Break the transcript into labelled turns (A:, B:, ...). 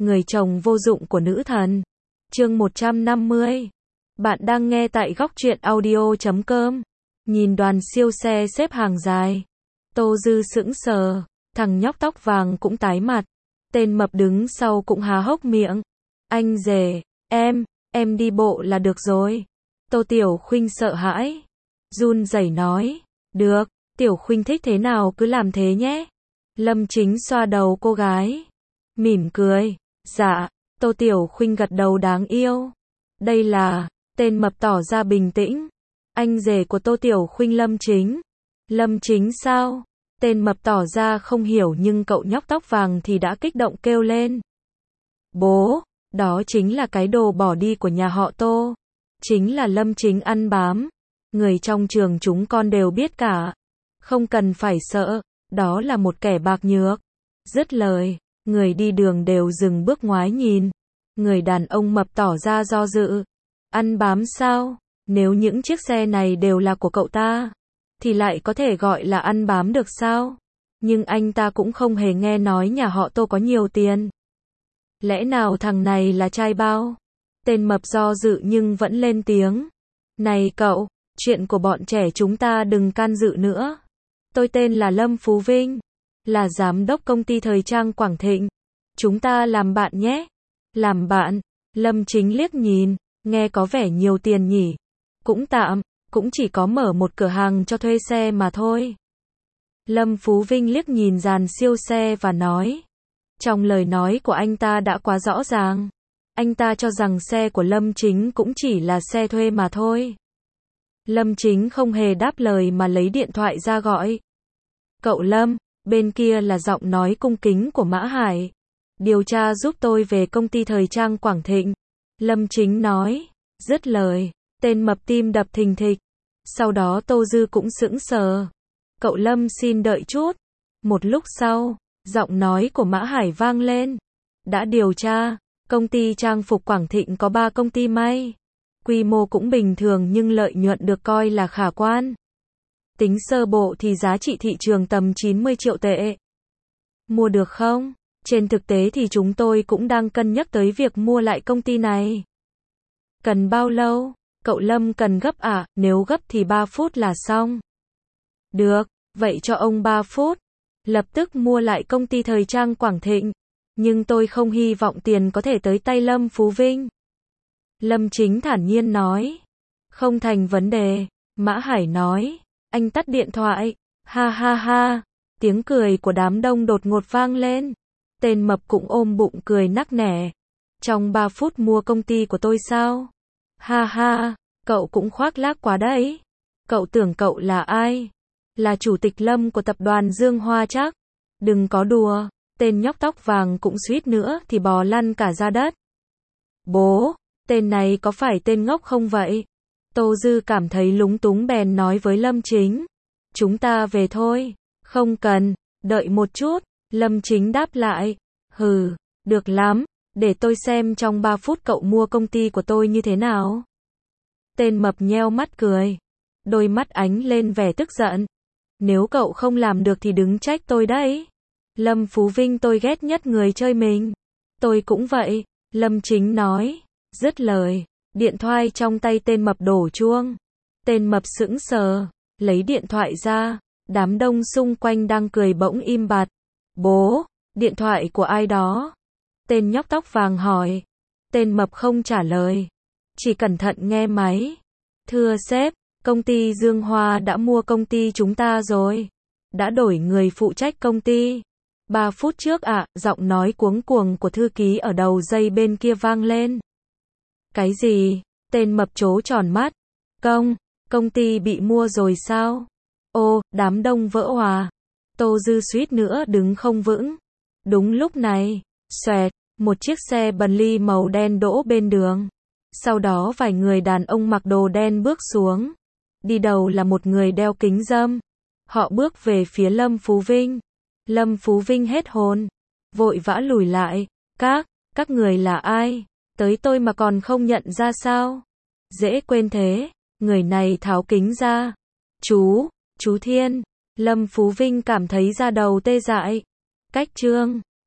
A: người chồng vô dụng của nữ thần. Chương 150. Bạn đang nghe tại góc truyện audio.com. Nhìn đoàn siêu xe xếp hàng dài. Tô Dư sững sờ, thằng nhóc tóc vàng cũng tái mặt. Tên mập đứng sau cũng há hốc miệng. Anh rể, em đi bộ là được rồi. Tô Tiểu Khuynh sợ hãi. Run rẩy nói, được, Tiểu Khuynh thích thế nào cứ làm thế nhé. Lâm Chính xoa đầu cô gái. Mỉm cười, dạ, Tô Tiểu Khuynh gật đầu đáng yêu. Đây là, tên mập tỏ ra bình tĩnh. Anh rể của Tô Tiểu Khuynh Lâm Chính. Lâm Chính sao? Tên mập tỏ ra không hiểu nhưng cậu nhóc tóc vàng thì đã kích động kêu lên. Bố, đó chính là cái đồ bỏ đi của nhà họ Tô. Chính là Lâm Chính ăn bám. Người trong trường chúng con đều biết cả. Không cần phải sợ, đó là một kẻ bạc nhược. Dứt lời, người đi đường đều dừng bước ngoái nhìn. Người đàn ông mập tỏ ra do dự. Ăn bám sao? Nếu những chiếc xe này đều là của cậu ta, thì lại có thể gọi là ăn bám được sao? Nhưng anh ta cũng không hề nghe nói nhà họ Tô có nhiều tiền. Lẽ nào thằng này là trai bao? Tên mập do dự nhưng vẫn lên tiếng. Này cậu, chuyện của bọn trẻ chúng ta đừng can dự nữa. Tôi tên là Lâm Phú Vinh, là giám đốc công ty thời trang Quảng Thịnh. Chúng ta làm bạn nhé. Làm bạn? Lâm Chính liếc nhìn, nghe có vẻ nhiều tiền nhỉ. Cũng tạm, cũng chỉ có mở một cửa hàng cho thuê xe mà thôi. Lâm Phú Vinh liếc nhìn dàn siêu xe và nói. Trong lời nói của anh ta đã quá rõ ràng. Anh ta cho rằng xe của Lâm Chính cũng chỉ là xe thuê mà thôi. Lâm Chính không hề đáp lời mà lấy điện thoại ra gọi. Cậu Lâm, bên kia là giọng nói cung kính của Mã Hải. Điều tra giúp tôi về công ty thời trang Quảng Thịnh. Lâm Chính nói. Dứt lời, tên mập tim đập thình thịch. Sau đó Tô Dư cũng sững sờ. Cậu Lâm xin đợi chút. Một lúc sau, giọng nói của Mã Hải vang lên. Đã điều tra, công ty trang phục Quảng Thịnh có 3 công ty may. Quy mô cũng bình thường nhưng lợi nhuận được coi là khả quan. Tính sơ bộ thì giá trị thị trường tầm 90 triệu tệ. Mua được không? Trên thực tế thì chúng tôi cũng đang cân nhắc tới việc mua lại công ty này. Cần bao lâu? Cậu Lâm cần gấp à? Nếu gấp thì 3 phút là xong. Được, vậy cho ông 3 phút. Lập tức mua lại công ty thời trang Quảng Thịnh. Nhưng tôi không hy vọng tiền có thể tới tay Lâm Phú Vinh. Lâm Chính thản nhiên nói. Không thành vấn đề. Mã Hải nói. Anh tắt điện thoại. Ha ha ha. Tiếng cười của đám đông đột ngột vang lên. Tên mập cũng ôm bụng cười nắc nẻ. Trong 3 phút mua công ty của tôi sao? Ha ha, cậu cũng khoác lác quá đấy. Cậu tưởng cậu là ai? Là chủ tịch Lâm của tập đoàn Dương Hoa chắc? Đừng có đùa. Tên nhóc tóc vàng cũng suýt nữa thì bò lăn cả ra đất. Bố, tên này có phải tên ngốc không vậy? Tô Dư cảm thấy lúng túng bèn nói với Lâm Chính. Chúng ta về thôi. Không cần, đợi một chút. Lâm Chính đáp lại. Hừ, được lắm. Để tôi xem trong 3 phút cậu mua công ty của tôi như thế nào. Tên mập nheo mắt cười. Đôi mắt ánh lên vẻ tức giận. Nếu cậu không làm được thì đứng trách tôi đấy. Lâm Phú Vinh tôi ghét nhất người chơi mình. Tôi cũng vậy, Lâm Chính nói. Dứt lời, điện thoại trong tay tên mập đổ chuông. Tên mập sững sờ, lấy điện thoại ra. Đám đông xung quanh đang cười bỗng im bặt. Bố, điện thoại của ai đó? Tên nhóc tóc vàng hỏi. Tên mập không trả lời. Chỉ cẩn thận nghe máy. Thưa sếp, công ty Dương Hoa đã mua công ty chúng ta rồi. Đã đổi người phụ trách công ty. 3 phút trước ạ, giọng nói cuống cuồng của thư ký ở đầu dây bên kia vang lên. Cái gì? Tên mập trố tròn mắt. Công ty bị mua rồi sao? Ô, đám đông vỡ òa. Tô Dư suýt nữa đứng không vững. Đúng lúc này, xoẹt, một chiếc xe Bentley màu đen đỗ bên đường. Sau đó vài người đàn ông mặc đồ đen bước xuống. Đi đầu là một người đeo kính râm. Họ bước về phía Lâm Phú Vinh. Lâm Phú Vinh hết hồn. Vội vã lùi lại. Các người là ai? Tới tôi mà còn không nhận ra sao? Dễ quên thế. Người này tháo kính ra. Chú Thiên. Lâm Phú Vinh cảm thấy da đầu tê dại. Cách chương